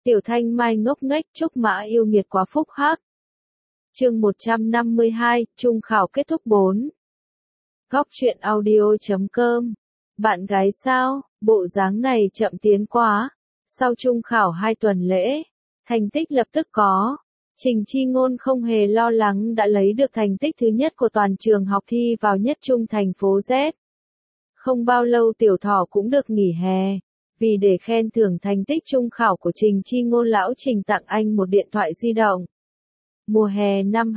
Tiểu Thanh Mai ngốc nghếch, Trúc Mã yêu nghiệt quá phúc hắc. Chương 152, trung khảo kết thúc 4. Góc truyện audio.com. Bạn gái sao, bộ dáng này chậm tiến quá. Sau trung khảo 2 tuần lễ, thành tích lập tức có. Trình Chi Ngôn không hề lo lắng đã lấy được thành tích thứ nhất của toàn trường học thi vào nhất trung thành phố Z. Không bao lâu Tiểu Thỏ cũng được nghỉ hè. Vì để khen thưởng thành tích trung khảo của Trình Chi Ngôn, lão Trình tặng anh một điện thoại di động. Mùa hè năm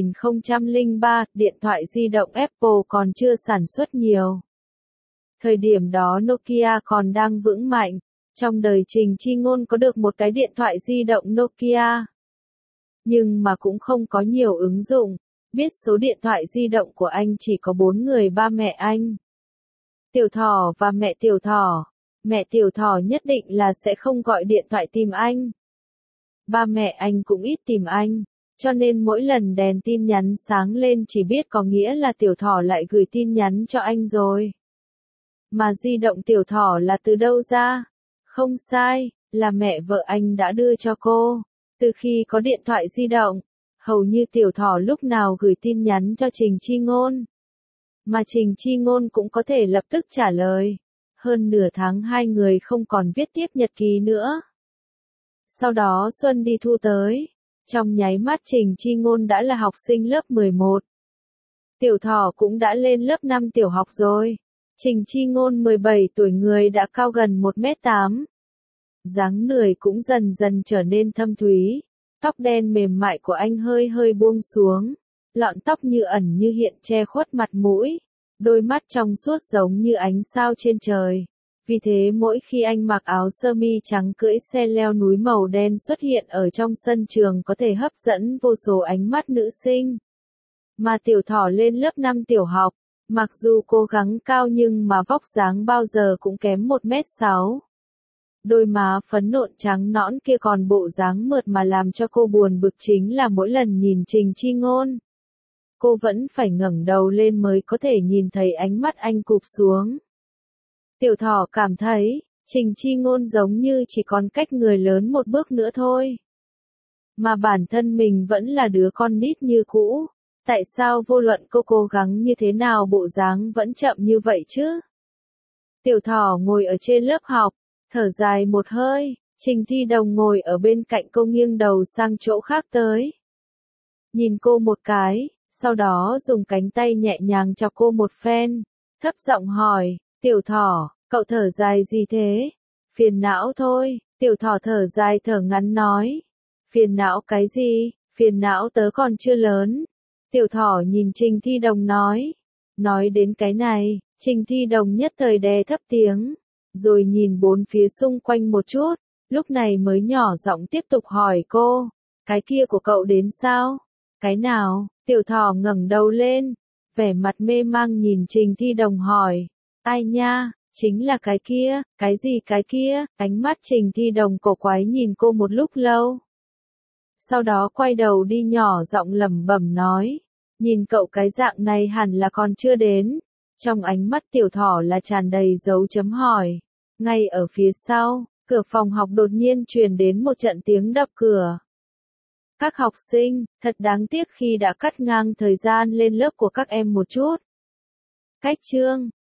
2003, điện thoại di động Apple còn chưa sản xuất nhiều. Thời điểm đó Nokia còn đang vững mạnh. Trong đời Trình Chi Ngôn có được một cái điện thoại di động Nokia. Nhưng mà cũng không có nhiều ứng dụng. Biết số điện thoại di động của anh chỉ có 4 người ba mẹ anh. Tiểu Thỏ và mẹ Tiểu Thỏ. Mẹ Tiểu Thỏ nhất định là sẽ không gọi điện thoại tìm anh. Ba mẹ anh cũng ít tìm anh. Cho nên mỗi lần đèn tin nhắn sáng lên chỉ biết có nghĩa là Tiểu Thỏ lại gửi tin nhắn cho anh rồi. Mà di động Tiểu Thỏ là từ đâu ra? Không sai, là mẹ vợ anh đã đưa cho cô. Từ khi có điện thoại di động, hầu như Tiểu Thỏ lúc nào gửi tin nhắn cho Trình Chi Ngôn. Mà Trình Chi Ngôn cũng có thể lập tức trả lời. Hơn nửa tháng hai người không còn viết tiếp nhật ký nữa. Sau đó xuân đi thu tới. Trong nháy mắt Trình Chi Ngôn đã là học sinh lớp 11. Tiểu Thỏ cũng đã lên lớp 5 tiểu học rồi. Trình Chi Ngôn 17 tuổi, người đã cao gần 1m8. Dáng người cũng dần dần trở nên thâm thúy. Tóc đen mềm mại của anh hơi hơi buông xuống. Lọn tóc như ẩn như hiện che khuất mặt mũi. Đôi mắt trong suốt giống như ánh sao trên trời. Vì thế mỗi khi anh mặc áo sơ mi trắng cưỡi xe leo núi màu đen xuất hiện ở trong sân trường có thể hấp dẫn vô số ánh mắt nữ sinh. Mà Tiểu Thỏ lên lớp 5 tiểu học, mặc dù cố gắng cao nhưng mà vóc dáng bao giờ cũng kém 1m6. Đôi má phấn nộn trắng nõn kia còn bộ dáng mượt mà làm cho cô buồn bực chính là mỗi lần nhìn Trình Chi Ngôn. Cô vẫn phải ngẩng đầu lên mới có thể nhìn thấy ánh mắt anh cụp xuống. Tiểu Thỏ cảm thấy, Trình Chi Ngôn giống như chỉ còn cách người lớn một bước nữa thôi. Mà bản thân mình vẫn là đứa con nít như cũ. Tại sao vô luận cô cố gắng như thế nào bộ dáng vẫn chậm như vậy chứ? Tiểu Thỏ ngồi ở trên lớp học, thở dài một hơi. Trình Thi Đồng ngồi ở bên cạnh cô nghiêng đầu sang chỗ khác tới. Nhìn cô một cái, sau đó dùng cánh tay nhẹ nhàng chọc cô một phen. Thấp giọng hỏi, Tiểu Thỏ, cậu thở dài gì thế? Phiền não thôi. Tiểu Thỏ thở dài thở ngắn nói. Phiền não cái gì? Phiền não tớ còn chưa lớn. Tiểu Thỏ nhìn Trình Thi Đồng nói. Nói đến cái này, Trình Thi Đồng nhất thời đè thấp tiếng. Rồi nhìn bốn phía xung quanh một chút. Lúc này mới nhỏ giọng tiếp tục hỏi cô. Cái kia của cậu đến sao? Cái nào? Tiểu Thỏ ngẩng đầu lên. Vẻ mặt mê mang nhìn Trình Thi Đồng hỏi. Ai nha? Chính là cái kia. Cái gì cái kia? Ánh mắt Trình Thi Đồng cổ quái nhìn cô một lúc lâu. Sau đó quay đầu đi nhỏ giọng lẩm bẩm nói. Nhìn cậu cái dạng này hẳn là còn chưa đến. Trong ánh mắt Tiểu Thỏ là tràn đầy dấu chấm hỏi. Ngay ở phía sau, cửa phòng học đột nhiên truyền đến một trận tiếng đập cửa. Các học sinh, thật đáng tiếc khi đã cắt ngang thời gian lên lớp của các em một chút. Cách chương